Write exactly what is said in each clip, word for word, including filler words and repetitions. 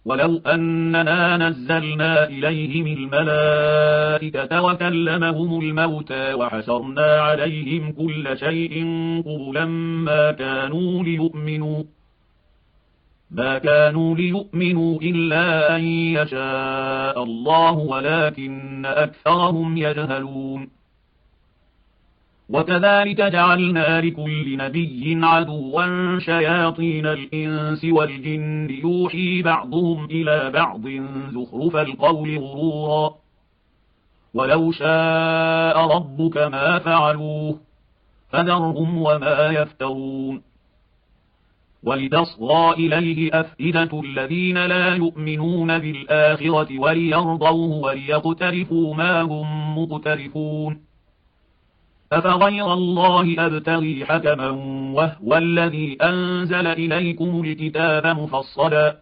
ولو أننا نزلنا إليهم الملائكة وكلمهم الموتى وحشرنا عليهم كل شيء قبلا ما كانوا ليؤمنوا ما كانوا ليؤمنوا إلا أن يشاء الله ولكن أكثرهم يجهلون. وكذلك جعلنا لكل نبي عدوا شياطين الإنس والجن يوحي بعضهم إلى بعض زخرف القول غرورا ولو شاء ربك ما فعلوه فذرهم وما يفترون. ولتصغى إليه أفئدة الذين لا يؤمنون بالآخرة وليرضوه وليقترفوا ما هم مقترفون. أفغير الله أبتغي حكما وهو الذي أنزل إليكم الكتاب مفصلا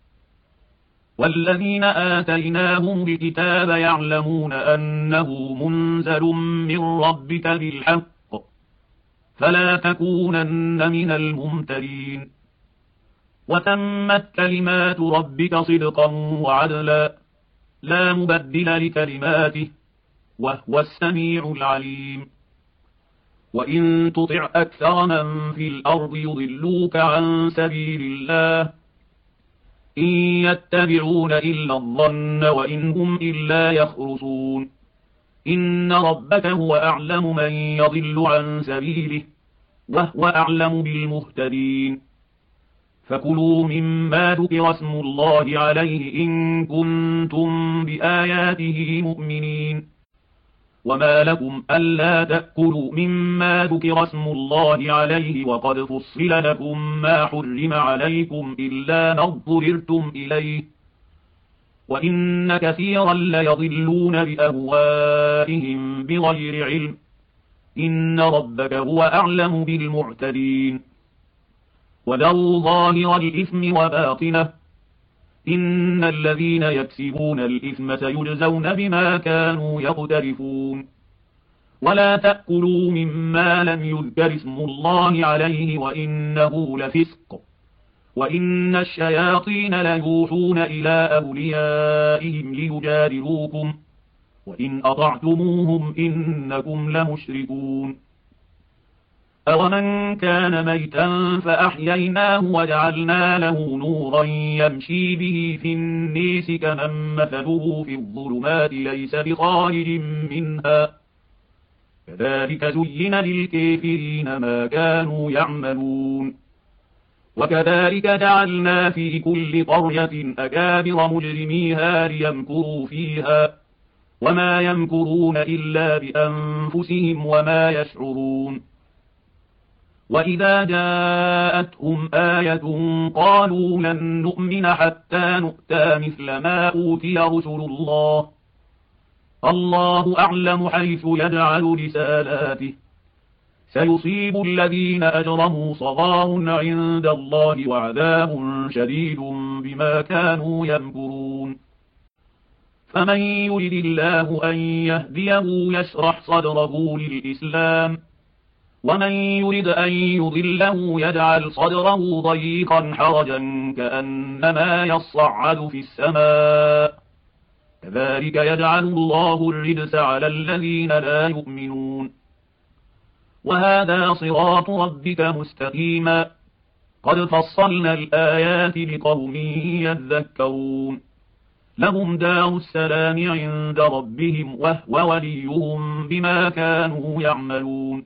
والذين آتيناهم الكتاب يعلمون أنه منزل من ربك بالحق فلا تكونن من الممترين. وتمت كلمات ربك صدقا وعدلا لا مبدل لكلماته وهو السميع العليم. وإن تطع أكثر من في الأرض يضلوك عن سبيل الله إن يتبعون إلا الظن وإن هم إلا يخرصون. إن ربك هو أعلم من يضل عن سبيله وهو أعلم بالمهتدين. فكلوا مما ذكر اسم الله عليه إن كنتم بآياته مؤمنين. وما لكم ألا تأكلوا مما ذكر اسم الله عليه وقد فصل لكم ما حرم عليكم إلا ما اضطررتم إليه وإن كثيرا ليضلون بأهوائهم بغير علم إن ربك هو أعلم بالمعتدين. وذروا ظاهر الإثم وباطنه إن الذين يكسبون الإثم سيجزون بما كانوا يقترفون. ولا تأكلوا مما لم يذكر اسم الله عليه وإنه لفسق وإن الشياطين ليوحون إلى أوليائهم ليجادلوكم وإن أطعتموهم إنكم لمشركون. أومن كان ميتا فأحييناه وجعلنا له نورا يمشي به في النيس كمن مثله في الظلمات ليس بخارج منها كذلك زين للكافرين ما كانوا يعملون. وكذلك جعلنا في كل قرية أكابر مجرميها ليمكروا فيها وما يمكرون إلا بأنفسهم وما يشعرون. وإذا جاءتهم آية قالوا لن نؤمن حتى نؤتى مثل ما أوتي رسل الله الله أعلم حيث يجعل رسالاته سيصيب الذين أجرموا صغار عند الله وعذاب شديد بما كانوا يمكرون. فمن يرد الله أن يهديه يشرح صدره للإسلام ومن يرد أن يضله يجعل صدره ضيقا حرجا كأنما يصعد في السماء كذلك يجعل الله الرجس على الذين لا يؤمنون. وهذا صراط ربك مستقيما قد فصلنا الآيات لقوم يذكرون. لهم دار السلام عند ربهم وهو وليهم بما كانوا يعملون.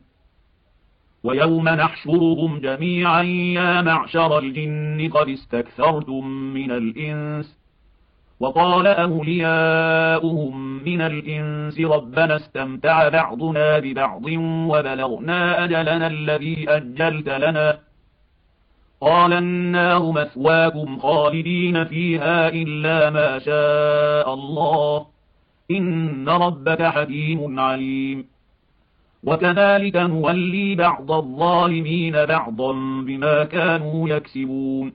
ويوم نحشرهم جميعا يا معشر الجن قد استكثرتم من الإنس وقال أولياؤهم من الإنس ربنا استمتع بعضنا ببعض وبلغنا أجلنا الذي أجلت لنا قال النار مثواكم خالدين فيها إلا ما شاء الله إن ربك حكيم عليم. وكذلك نولي بعض الظالمين بعضا بما كانوا يكسبون.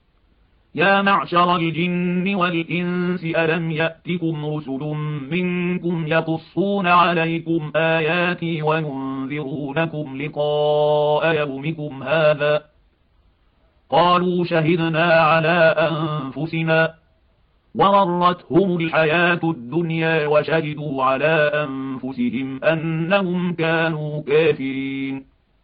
يا معشر الجن والإنس ألم يأتكم رسل منكم يقصون عليكم آياتي وينذرونكم لقاء يومكم هذا قالوا شهدنا على أنفسنا وغرتهم الحياة الدنيا وشهدوا على أنفسهم أنهم كانوا كافرين.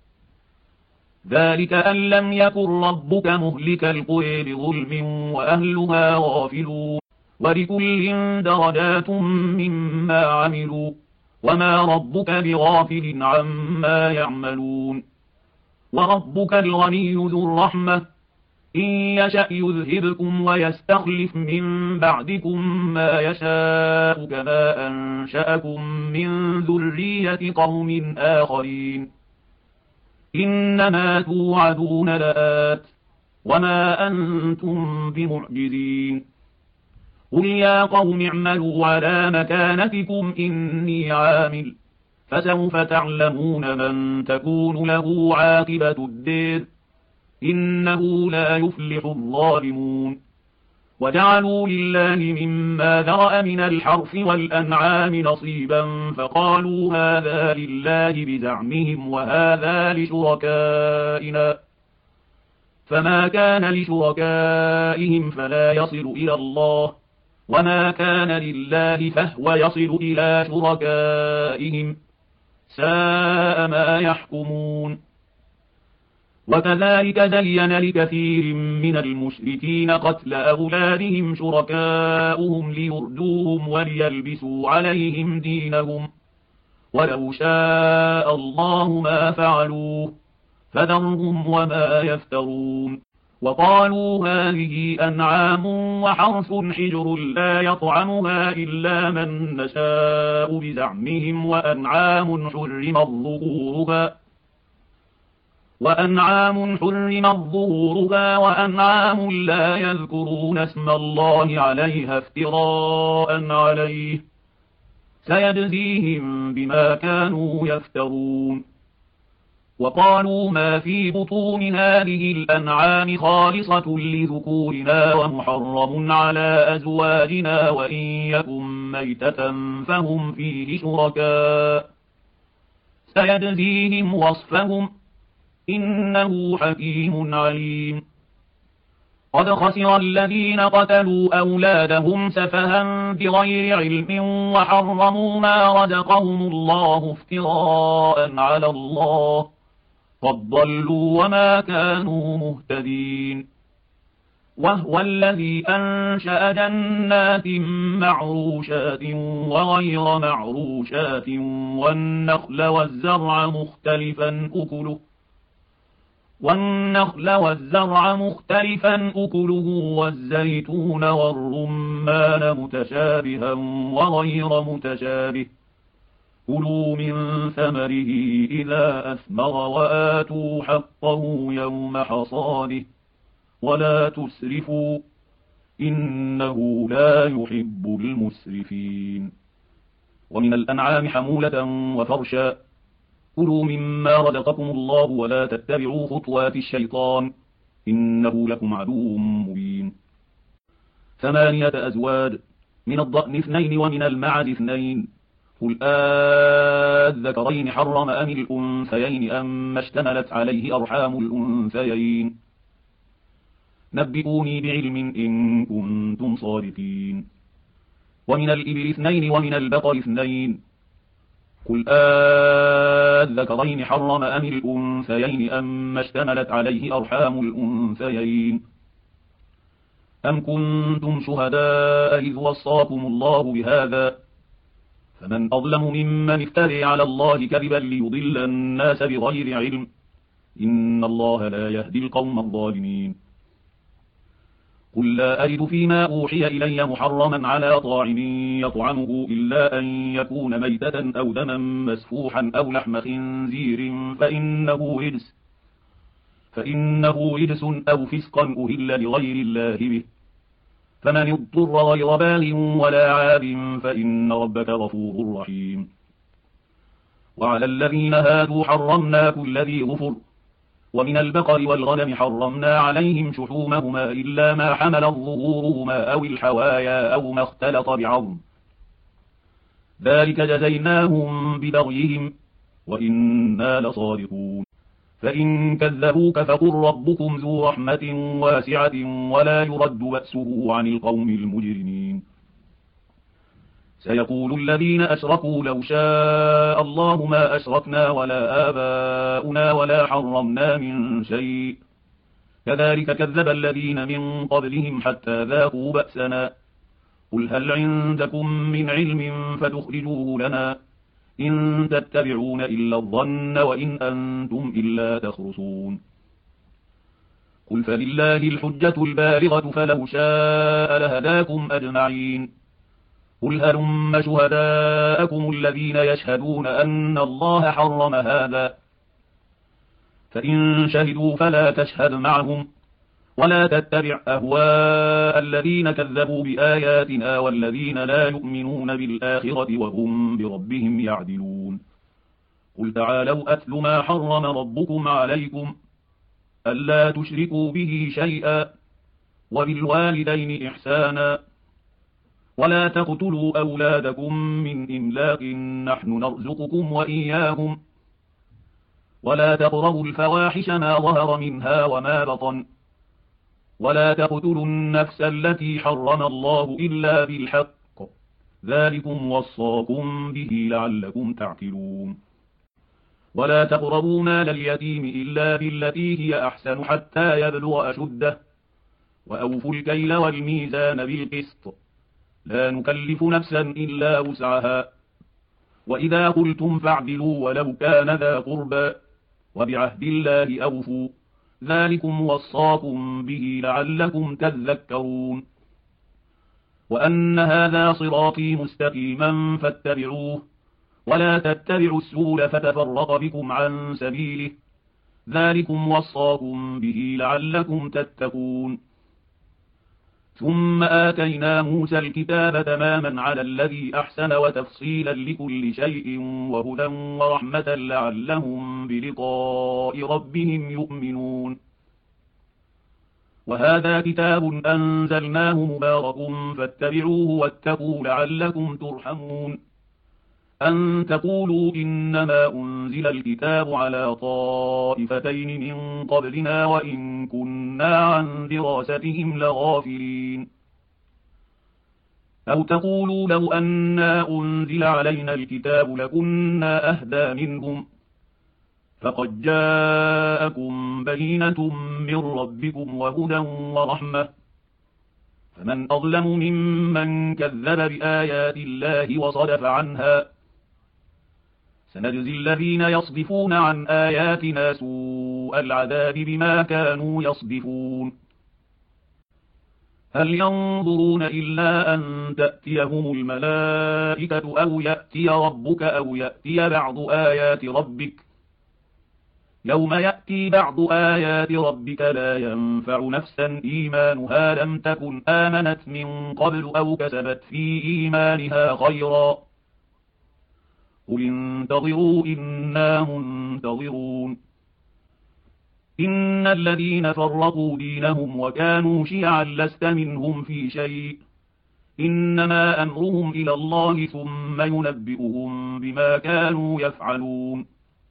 ذلك أن لم يكن ربك مهلك القرى بظلم وأهلها غافلون ولكل درجات مما عملوا وما ربك بغافل عما يعملون. وربك الغني ذو الرحمة إن يشأ يذهبكم ويستخلف من بعدكم ما يشاء كما أنشأكم من ذرية قوم آخرين. إنما توعدون لآت وما أنتم بمعجزين. قل يا قوم اعملوا على مكانتكم إني عامل فسوف تعلمون من تكون له عاقبة الدير إنه لا يفلح الظالمون. وجعلوا لله مما ذرأ من الحرث والأنعام نصيبا فقالوا هذا لله بزعمهم وهذا لشركائنا فما كان لشركائهم فلا يصل إلى الله وما كان لله فهو يصل إلى شركائهم ساء ما يحكمون. وكذلك زين لكثير من المشركين قتل أولادهم شركاؤهم ليردوهم وليلبسوا عليهم دينهم ولو شاء الله ما فعلوه فذرهم وما يفترون. وقالوا هذه أنعام وحرث حجر لا يطعمها إلا من نشاء بزعمهم وأنعام حرمت ظهورها وأنعام حرمت ظهورها وأنعام لا يذكرون اسم الله عليها افتراء عليه سيجزيهم بما كانوا يفترون. وقالوا ما في بطون هذه الأنعام خالصة لذكورنا ومحرم على أزواجنا وإن يكن ميتة فهم فيه شركاء سيجزيهم وصفهم إنه حكيم عليم. قد خسر الذين قتلوا أولادهم سفها بغير علم وحرموا ما رزقهم الله افتراء على الله قد ضلوا وما كانوا مهتدين. وهو الذي أنشأ جنات معروشات وغير معروشات والنخل والزرع مختلفا أكله والنخل والزرع مختلفا أكله والزيتون والرمان متشابها وغير متشابه كلوا من ثمره إذا أثمر وآتوا حقه يوم حصاده ولا تسرفوا إنه لا يحب المسرفين. ومن الأنعام حمولة وفرشا كلوا مما رزقكم الله ولا تتبعوا خطوات الشيطان إنه لكم عدو مبين. ثمانية أزواج من الضأن اثنين ومن المعز اثنين قل آذكرين حرم أم الأنثيين أم اشتملت عليه أرحام الأنثيين نبئوني بعلم إن كنتم صادقين. ومن الإبل اثنين ومن البقر اثنين قل آذكرين حرم أم الأنثيين أم اشتملت عليه أرحام الأنثيين أم كنتم شهداء إذ وصاكم الله بهذا فمن أظلم ممن افتري على الله كذبا ليضل الناس بغير علم إن الله لا يهدي القوم الظالمين. قل لا أجد فيما أوحي إلي محرما على طاعم يطعمه إلا أن يكون ميتة أو دما مسفوحا أو لحم خنزير فإنه رجس فإنه رجس أو فسقا أهل لغير الله به فمن اضطر غير باغ ولا عاد فإن ربك غفور رحيم. وعلى الذين هادوا حرمنا كل ذي ظفر ومن البقر والغنم حرمنا عليهم شحومهما إلا ما حملت ظهورهما أو الحوايا أو ما اختلط بعظم ذلك جزيناهم ببغيهم وإنا لصادقون. فإن كذبوك فقل ربكم ذو رحمة واسعة ولا يرد بأسه عن القوم المجرمين. سيقول الذين أشركوا لو شاء الله ما أشركنا ولا آباؤنا ولا حرمنا من شيء كذلك كذب الذين من قبلهم حتى ذاقوا بأسنا قل هل عندكم من علم فتخرجوه لنا إن تتبعون إلا الظن وإن أنتم إلا تخرصون. قل فلله الحجة البالغة فلو شاء لهداكم أجمعين. قل هلم شهداءكم الذين يشهدون أن الله حرم هذا فإن شهدوا فلا تشهد معهم ولا تتبع أهواء الذين كذبوا بآياتنا والذين لا يؤمنون بالآخرة وهم بربهم يعدلون. قل تعالوا أتل ما حرم ربكم عليكم ألا تشركوا به شيئا وبالوالدين إحسانا ولا تقتلوا أولادكم من إملاق نحن نرزقكم وإياهم ولا تقربوا الفواحش ما ظهر منها وما بطن ولا تقتلوا النفس التي حرم الله إلا بالحق ذلكم وصاكم به لعلكم تعقلون. ولا تقربوا مال اليتيم إلا بالتي هي أحسن حتى يبلغ أشده وأوفوا الكيل والميزان بالقسط لا نكلف نفسا إلا وسعها وإذا قلتم فاعدلوا ولو كان ذا قربى وبعهد الله أوفوا ذلكم وصاكم به لعلكم تذكرون. وأن هذا صراطي مستقيما فاتبعوه ولا تتبعوا السبل فتفرق بكم عن سبيله ذلكم وصاكم به لعلكم تتقون. ثم آتينا موسى الكتاب تماما على الذي أحسن وتفصيلا لكل شيء وهدى ورحمة لعلهم بلقاء ربهم يؤمنون. وهذا كتاب أنزلناه مبارك فاتبعوه واتقوا لعلكم ترحمون. أن تقولوا إنما أنزل الكتاب على طائفتين من قبلنا وإن كنا عن دراستهم لغافلين. أو تقولوا لو أنا أنزل علينا الكتاب لكنا أهدى منهم فقد جاءكم بينة من ربكم وهدى ورحمة فمن أظلم ممن كذب بآيات الله وصدف عنها سنجزي الذين يصدفون عن آياتنا سوء العذاب بما كانوا يصدفون. هل ينظرون إلا أن تأتيهم الملائكة أو يأتي ربك أو يأتي بعض آيات ربك يوم يأتي بعض آيات ربك لا ينفع نفسا إيمانها لم تكن آمنت من قبل أو كسبت في إيمانها خيرا قل انتظروا إنا منتظرون. إن الذين فرقوا دينهم وكانوا شيعا لست منهم في شيء إنما أمرهم إلى الله ثم ينبئهم بما كانوا يفعلون.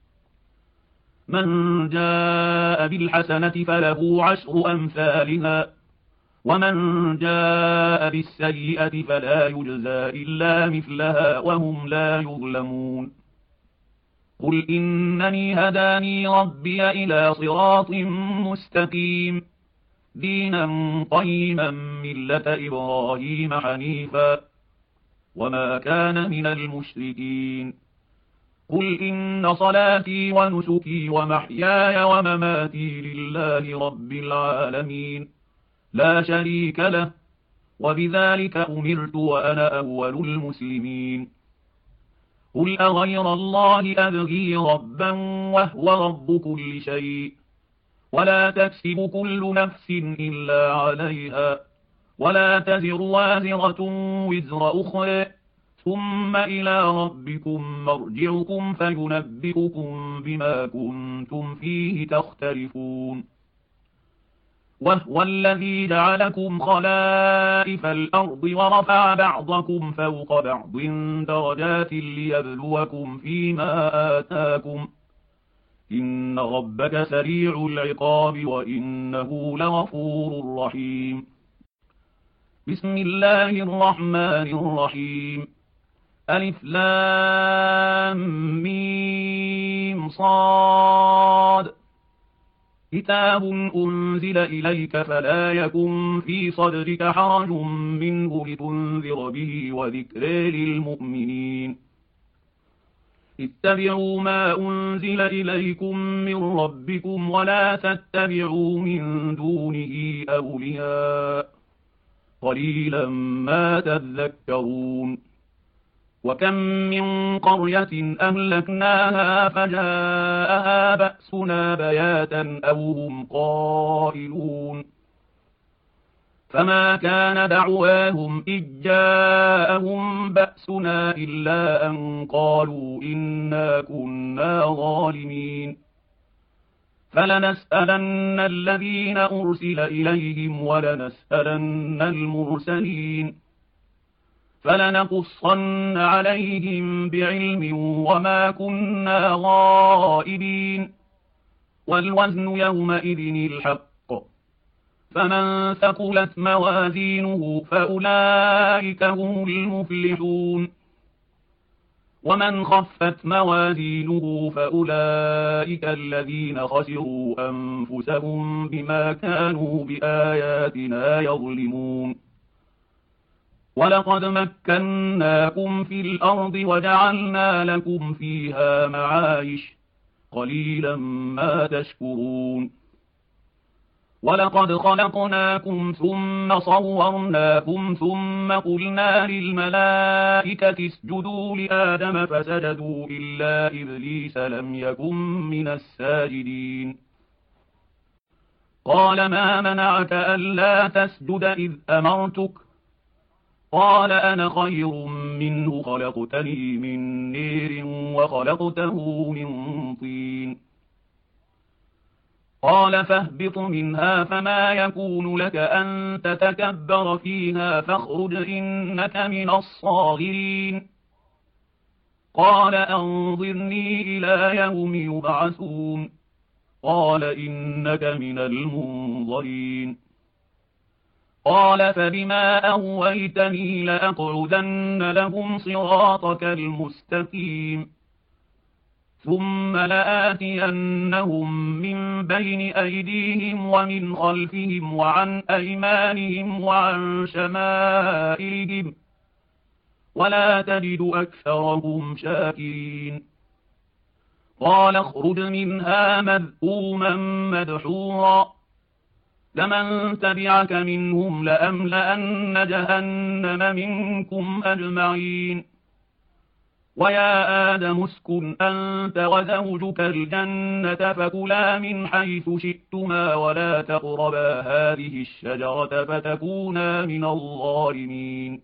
من جاء بالحسنة فله عشر أمثالها ومن جاء بالسيئة فلا يجزى إلا مثلها وهم لا يظلمون. قل إنني هداني ربي إلى صراط مستقيم دينا قيما ملة إبراهيم حنيفا وما كان من المشركين. قل إن صلاتي ونسكي ومحياي ومماتي لله رب العالمين لا شريك له وبذلك أمرت وأنا أول المسلمين. قل أغير الله أبغي ربا وهو رب كل شيء ولا تكسب كل نفس إلا عليها ولا تزر وازرة وزر أخرى ثم إلى ربكم مرجعكم فينبئكم بما كنتم فيه تختلفون. وهو الذي جعلكم خلائف الأرض ورفع بعضكم فوق بعض درجات ليبلوكم فيما آتاكم إن ربك سريع العقاب وإنه لغفور رحيم. بسم الله الرحمن الرحيم. ألف لام ميم صاد. كتاب أنزل إليك فلا يكن في صدرك حرج منه لتنذر به وذكر للمؤمنين. اتبعوا ما أنزل إليكم من ربكم ولا تتبعوا من دونه أولياء قليلا ما تذكرون. وكم من قرية أهلكناها فجاءها بأسنا بياتا أو هم قائلون. فما كان دعواهم إذ جاءهم بأسنا إلا أن قالوا إنا كنا ظالمين. فلنسألن الذين أرسل إليهم ولنسألن المرسلين فلنقصن عليهم بعلم وما كنا غائبين. والوزن يومئذ الحق فمن ثقلت موازينه فأولئك هم المفلحون. ومن خفت موازينه فأولئك الذين خسروا أنفسهم بما كانوا بآياتنا يظلمون. ولقد مكناكم في الأرض وجعلنا لكم فيها معايش قليلا ما تشكرون. ولقد خلقناكم ثم صورناكم ثم قلنا للملائكة اسجدوا لآدم فسجدوا إلا إبليس لم يكن من الساجدين. قال ما منعك ألا تسجد إذ أمرتك؟ قال أنا خير منه خلقتني من نير وخلقته من طين. قال فاهبط منها فما يكون لك أن تتكبر فيها فاخرج إنك من الصاغرين. قال أنظرني إلى يوم يبعثون. قال إنك من المنظرين. قال فبما أغويتني لأقعدن لهم صراطك المستقيم ثم لآتينهم من بين أيديهم ومن خلفهم وعن أيمانهم وعن شمائلهم ولا تجد أكثرهم شاكرين. قال اخرج منها مذءوما مدحورا لمن تبعك منهم لأملأن جهنم منكم أجمعين. ويا آدم اسكن أنت وزوجك الجنة فكلا من حيث شئتما ولا تقربا هذه الشجرة فتكونا من الظالمين.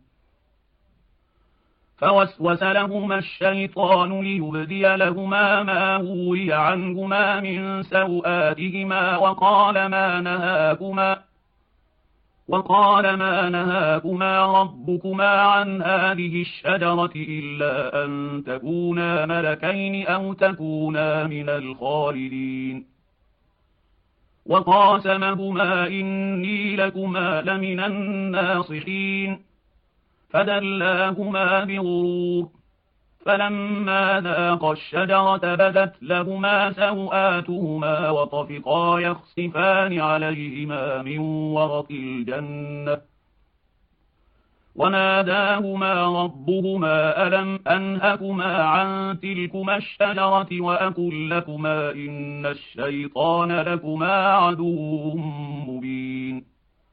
فوسوس لهما الشيطان ليبدي لهما ما وري عنهما من سوآتهما وقال ما نهاكما وقال ما نهاكما ربكما عن هذه الشجرة إلا أن تكونا ملكين أو تكونا من الخالدين. وقاسمهما إني لكما لمن الناصحين فدلاهما بغرور فلما ذاقا الشجرة بدت لهما سوآتهما وطفقا يخصفان عليهما من ورق الجنة وناداهما ربهما ألم أنهكما عن تلكما الشجرة وأقل لكما إن الشيطان لكما عدو مبين.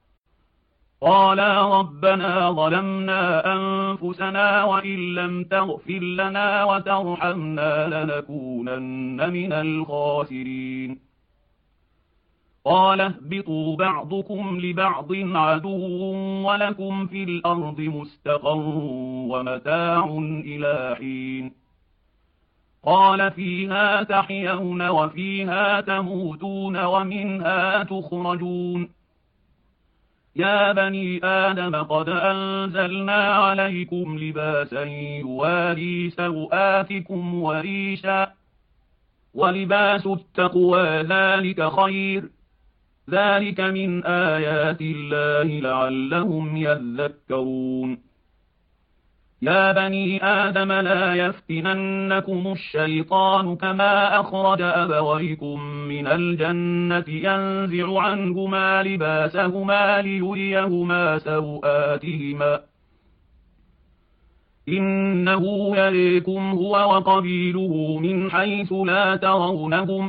قالا ربنا ظلمنا أنفسنا وإن لم تغفر لنا وترحمنا لنكونن من الخاسرين. قال اهبطوا بعضكم لبعض عدو ولكم في الأرض مستقر ومتاع إلى حين. قال فيها تحيون وفيها تموتون ومنها تخرجون. يا بني آدم قد أنزلنا عليكم لباسا يواري سوآتكم وريشا ولباس التقوى ذلك خير ذلك من آيات الله لعلهم يذكرون يا بني آدم لا يفتننكم الشيطان كما أخرج أبويكم من الجنة ينزع عنهما لباسهما ليريهما سوآتهما إنه يريكم هو وقبيله من حيث لا ترونهم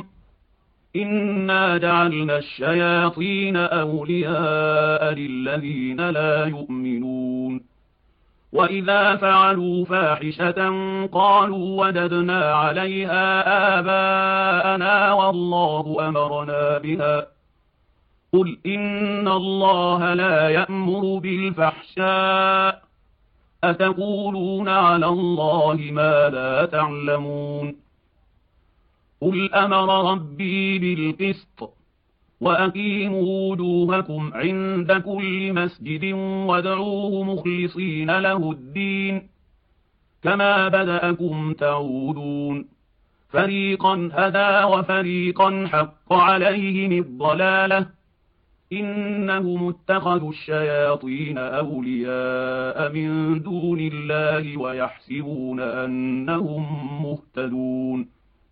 إنا جعلنا الشياطين أولياء للذين لا يؤمنون وإذا فعلوا فاحشة قالوا وجدنا عليها آباءنا والله أمرنا بها قل إن الله لا يأمر بالفحشاء أتقولون على الله ما لا تعلمون قل أمر ربي بالقسط وأقيموا وجوهكم عند كل مسجد وادعوه مخلصين له الدين كما بدأكم تعودون فريقا هدى وفريقا حق عليهم الضلالة إنهم اتخذوا الشياطين أولياء من دون الله ويحسبون أنهم مهتدون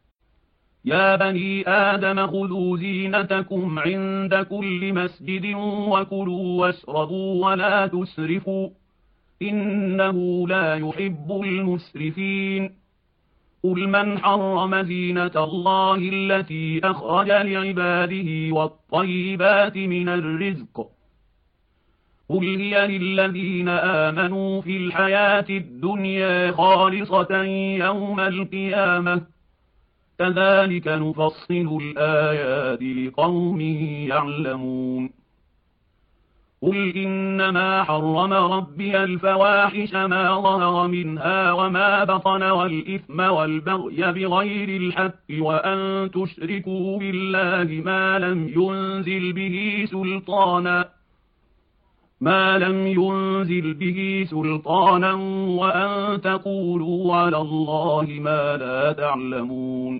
يا بني آدم خذوا زينتكم عند كل مسجد وكلوا واشربوا ولا تسرفوا إنه لا يحب المسرفين قل من حرم زينة الله التي أخرج لعباده والطيبات من الرزق قل هي للذين آمنوا في الحياة الدنيا خالصة يوم القيامة كذلك نفصل الآيات لقوم يعلمون قل إنما حرم ربي الفواحش ما ظهر منها وما بطن والإثم والبغي بغير الحق وأن تشركوا بالله ما لم ينزل به سلطانا ما لم ينزل به سلطانا وأن تقولوا على الله ما لا تعلمون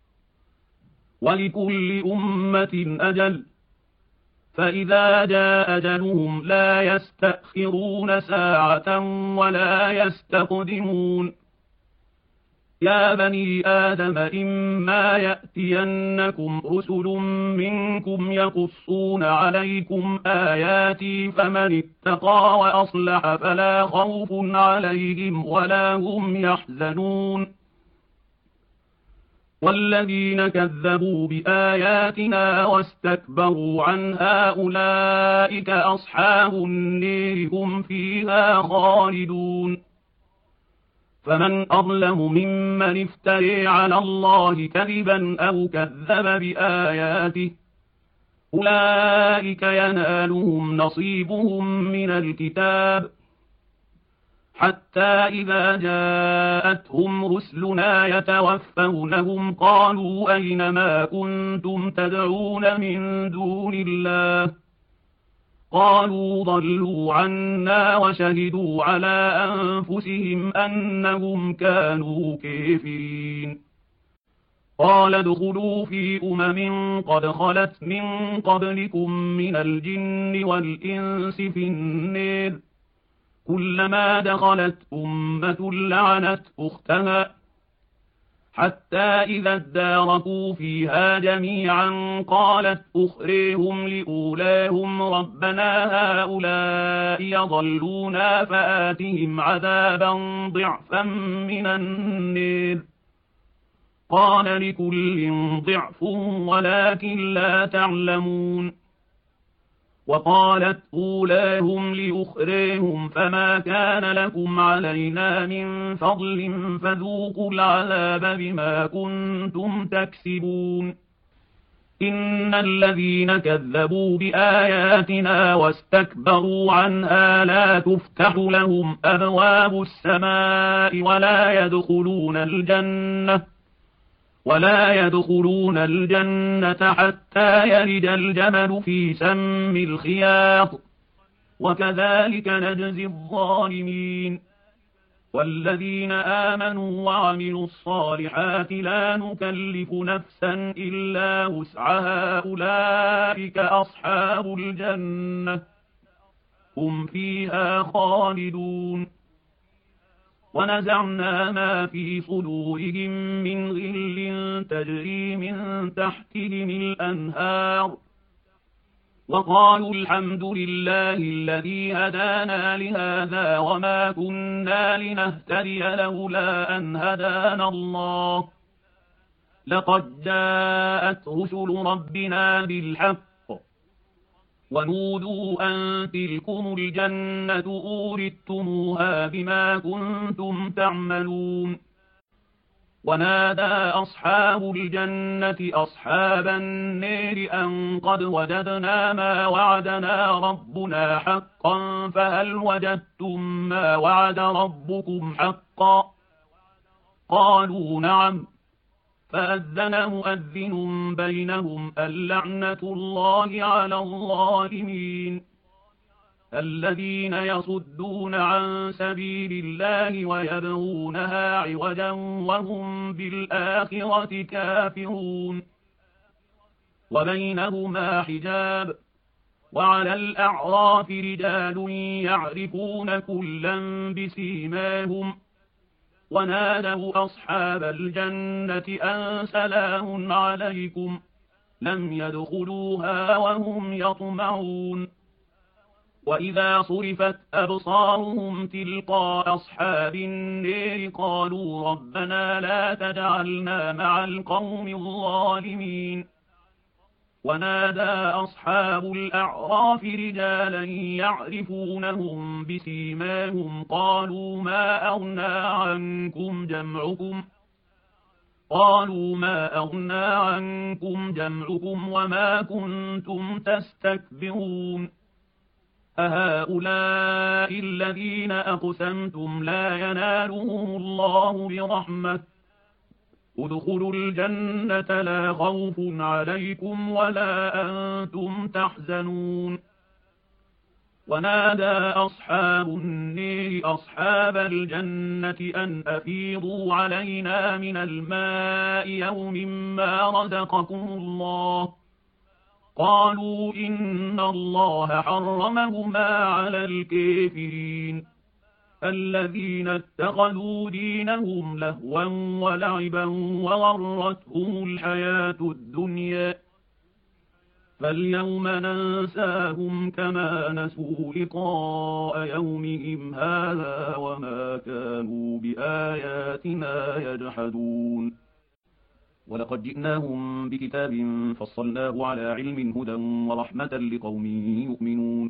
ولكل أمة أجل فإذا جاء أجلهم لا يستأخرون ساعة ولا يستقدمون يا بني آدم إما يأتينكم رسل منكم يقصون عليكم آياتي فمن اتقى وأصلح فلا خوف عليهم ولا هم يحزنون والذين كذبوا بآياتنا واستكبروا عنها أولئك أصحاب النار هم فيها خالدون فمن أظلم ممن افتري على الله كذبا أو كذب بآياته أولئك ينالهم نصيبهم من الكتاب حتى إذا جاءتهم رسلنا يتوفونهم قالوا أين ما كنتم تدعون من دون الله قالوا ضلوا عنا وشهدوا على أنفسهم أنهم كانوا كافرين قال ادخلوا في أمم قد خلت من قبلكم من الجن والإنس في النار كلما دخلت أمة لعنت أختها حتى إذا اداركوا فيها جميعا قالت أخريهم لأولاهم ربنا هؤلاء يضلونا فآتهم عذابا ضعفا من النار قال لكل ضعف ولكن لا تعلمون وقالت أولاهم لأخريهم فما كان لكم علينا من فضل فذوقوا العذاب بما كنتم تكسبون إن الذين كذبوا بآياتنا واستكبروا عنها لا تفتح لهم أبواب السماء ولا يدخلون الجنة ولا يدخلون الجنة حتى يلج الجمل في سم الخياط وكذلك نجزي الظالمين والذين آمنوا وعملوا الصالحات لا نكلف نفسا إلا وسعها أولئك أصحاب الجنة هم فيها خالدون. ونزعنا ما في صدورهم من غل تجري من تحتهم الأنهار وقالوا الحمد لله الذي هدانا لهذا وما كنا لنهتدي لولا أن هدانا الله لقد جاءت رسل ربنا بالحق ونودوا أن تلكم الجنة أورثتموها بما كنتم تعملون. ونادى أصحاب الجنة أصحاب النار أن قد وجدنا ما وعدنا ربنا حقا فهل وجدتم ما وعد ربكم حقا؟ قالوا نعم. فأذن مؤذن بينهم اللعنة الله على الظالمين الذين يصدون عن سبيل الله ويبغونها عوجا وهم بالآخرة كافرون. وبينهما حجاب وعلى الأعراف رجال يعرفون كلا بسيماهم ونادوا أصحاب الجنة أن سلام عليكم لم يدخلوها وهم يطمعون. وإذا صرفت أبصارهم تلقاء أصحاب النار قالوا ربنا لا تجعلنا مع القوم الظالمين. ونادى أصحاب الأعراف رجالا يعرفونهم بسيماهم قالوا ما أغنى عنكم جمعكم قالوا ما أغنى عنكم جمعكم وما كنتم تستكبرون أهؤلاء الذين أقسمتم لا ينالهم الله برحمة ادخلوا الجنة لا خوف عليكم ولا أنتم تحزنون. ونادى أصحاب النار أصحاب الجنة أن أفيضوا علينا من الماء يوم ما رزقكم الله قالوا إن الله حرمهما على الكافرين الذين اتخذوا دينهم لهوا ولعبا وغرتهم الحياة الدنيا فاليوم ننساهم كما نسوا لقاء يومهم هذا وما كانوا بآياتنا يجحدون. ولقد جئناهم بكتاب فصلناه على علم هدى ورحمة لقوم يؤمنون.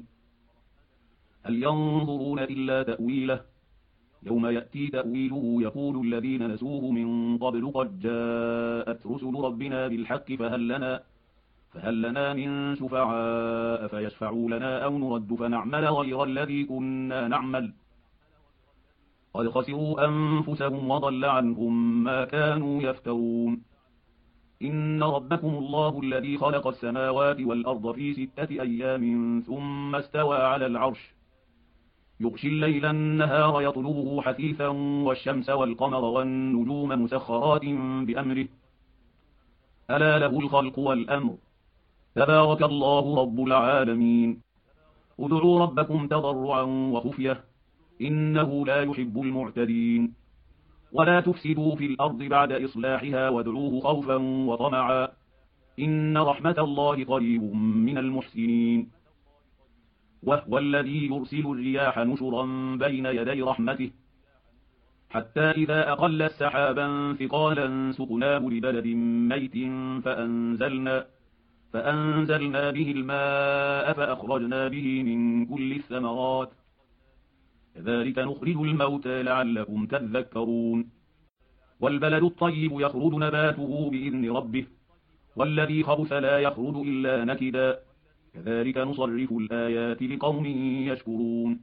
هل ينظرون إلا تأويله يوم يأتي تأويله يقول الذين نسوه من قبل قد جاءت رسل ربنا بالحق فهل لنا فهل لنا من شفعاء فيشفعوا لنا أو نرد فنعمل غير الذي كنا نعمل قد خسروا أنفسهم وضل عنهم ما كانوا يفترون. إن ربكم الله الذي خلق السماوات والأرض في ستة أيام ثم استوى على العرش يغشي الليل النهار يطلبه حثيثا والشمس والقمر والنجوم مسخرات بأمره ألا له الخلق والأمر تبارك الله رب العالمين. ادعوا ربكم تضرعا وخفية إنه لا يحب المعتدين. ولا تفسدوا في الأرض بعد إصلاحها وادعوه خوفا وطمعا إن رحمة الله قريب من المحسنين. وهو الذي يرسل الرياح نشرا بين يدي رحمته حتى إذا أقل السحابا ثقالا سقناه لبلد ميت فأنزلنا, فأنزلنا به الماء فأخرجنا به من كل الثمرات كذلك نخرج الموتى لعلكم تذكرون. والبلد الطيب يخرج نباته بإذن ربه والذي خبث لا يخرج إلا نكدا كذلك نصرف الآيات لقوم يشكرون.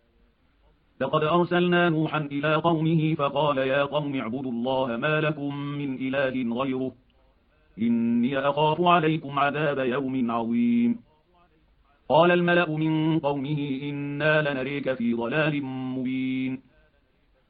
لقد أرسلنا نوحا إلى قومه فقال يا قوم اعبدوا الله ما لكم من إله غيره إني أخاف عليكم عذاب يوم عظيم. قال الملأ من قومه إنا لنريك في ضلال مبين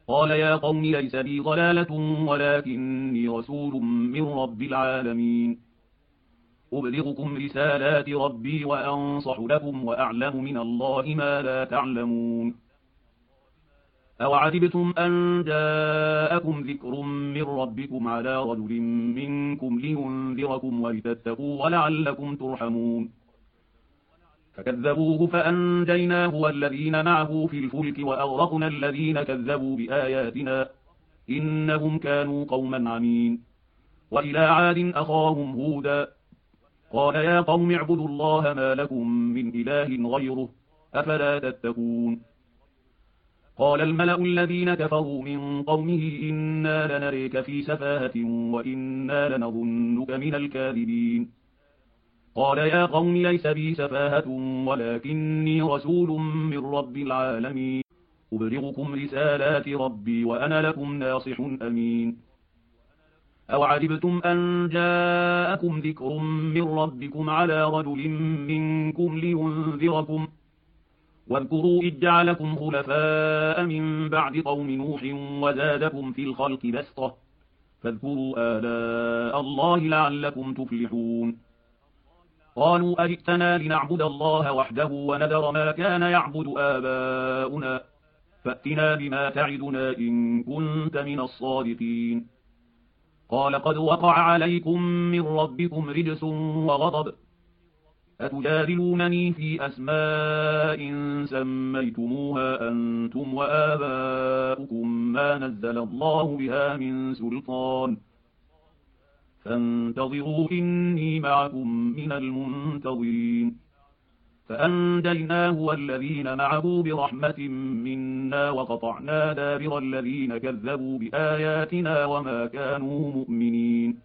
قال يا قوم ليس بي ضلالة ولكني رسول من رب العالمين أبلغكم رسالات ربي وأنصح لكم وأعلم من الله ما لا تعلمون أوعجبتم أن جاءكم ذكر من ربكم على رجل منكم لينذركم ولتتقوا ولعلكم ترحمون فكذبوه فأنجيناه والذين معه في الفلك وأغرقنا الذين كذبوا بآياتنا إنهم كانوا قوما عمين وإلى عاد أخاهم هودا قال يا قوم اعبدوا الله ما لكم من إله غيره أفلا تتقون قال الملأ الذين كفروا من قومه إنا لنريك في سفاهة وإنا لنظنك من الكاذبين قال يا قوم ليس بي سفاهة ولكني رسول من رب العالمين أبلغكم رسالات ربي وأنا لكم ناصح أمين أوعجبتم أن جاءكم ذكر من ربكم على رجل منكم لينذركم واذكروا إذ جعلكم خلفاء من بعد قوم نوح وزادكم في الخلق بسطة فاذكروا آلاء الله لعلكم تفلحون قالوا أجئتنا لنعبد الله وحده ونذر ما كان يعبد آباؤنا فأتنا بما تعدنا إن كنت من الصادقين قال قد وقع عليكم من ربكم رجس وغضب أتجادلونني في أسماء سميتموها أنتم وآباؤكم ما نزل الله بها من سلطان فانتظروا إني معكم من المنتظرين فأنجيناه والذين معه برحمة منا وقطعنا دابر الذين كذبوا بآياتنا وما كانوا مؤمنين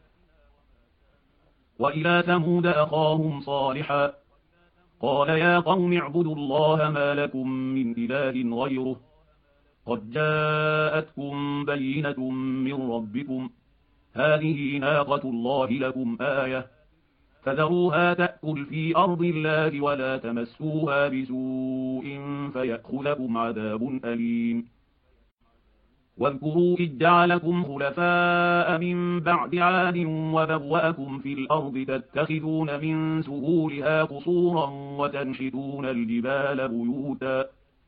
وإلى ثمود أخاهم صالحا قال يا قوم اعبدوا الله ما لكم من إله غيره قد جاءتكم بينة من ربكم هذه ناقة الله لكم آية فذروها تأكل في أرض الله ولا تمسوها بسوء فيأخذكم عذاب أليم واذكروا إذ جعلكم خلفاء من بعد عاد وبوأكم في الأرض تتخذون من سهولها قصورا وتنحتون الجبال بيوتا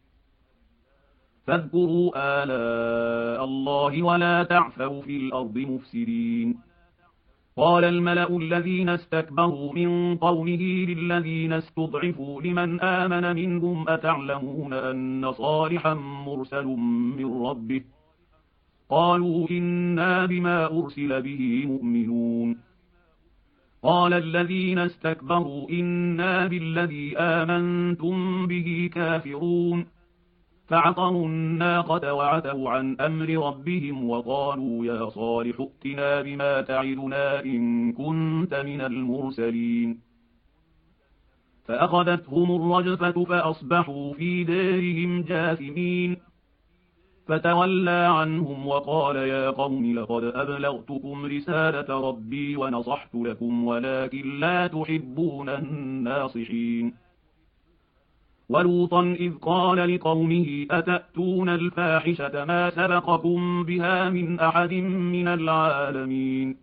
فاذكروا آلاء الله ولا تعثوا في الأرض مفسدين قال الملأ الذين استكبروا من قومه للذين استضعفوا لمن آمن منهم أتعلمون أن صالحا مرسل من ربه قالوا إنا بما أرسل به مؤمنون قال الذين استكبروا إنا بالذي آمنتم به كافرون فعقروا الناقة وعتوا عن أمر ربهم وقالوا يا صالح ائتنا بما تعدنا إن كنت من المرسلين فأخذتهم الرجفة فأصبحوا في دارهم جاثمين فتولى عنهم وقال يا قوم لقد أبلغتكم رسالة ربي ونصحت لكم ولكن لا تحبون الناصحين ولوطا إذ قال لقومه أتأتون الفاحشة ما سبقكم بها من أحد من العالمين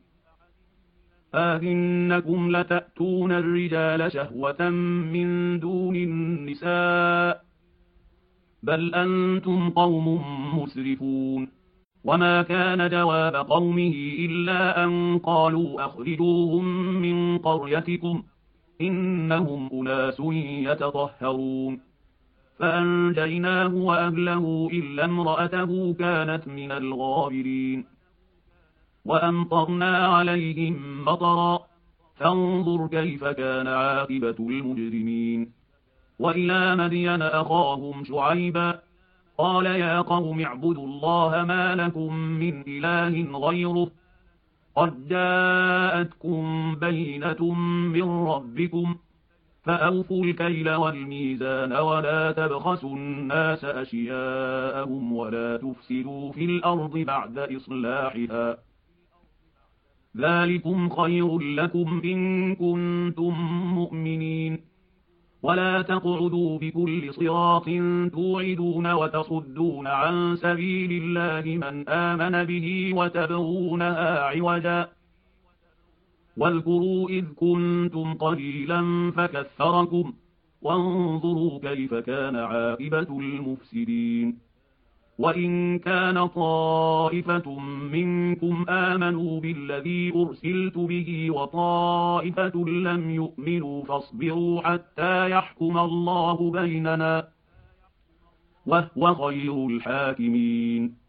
أئنكم لتأتون الرجال شهوة من دون النساء بل أنتم قوم مسرفون وما كان جواب قومه إلا أن قالوا أخرجوهم من قريتكم إنهم أناس يتطهرون فأنجيناه وأهله إلا امرأته كانت من الغابرين وأمطرنا عليهم مطرا فانظر كيف كان عاقبة المجرمين وإلى مدين أخاهم شعيبا قال يا قوم اعبدوا الله ما لكم من إله غيره قد جاءتكم بينة من ربكم فأوفوا الكيل والميزان ولا تبخسوا الناس أشياءهم ولا تفسدوا في الأرض بعد إصلاحها ذلكم خير لكم إن كنتم مؤمنين ولا تقعدوا بكل صراط توعدون وتصدون عن سبيل الله من آمن به وتبغونها عوجا واذكروا إذ كنتم قليلا فكثركم وانظروا كيف كان عاقبة المفسدين وإن كان طائفة منكم آمنوا بالذي أرسلت به وطائفة لم يؤمنوا فاصبروا حتى يحكم الله بيننا وهو خير الحاكمين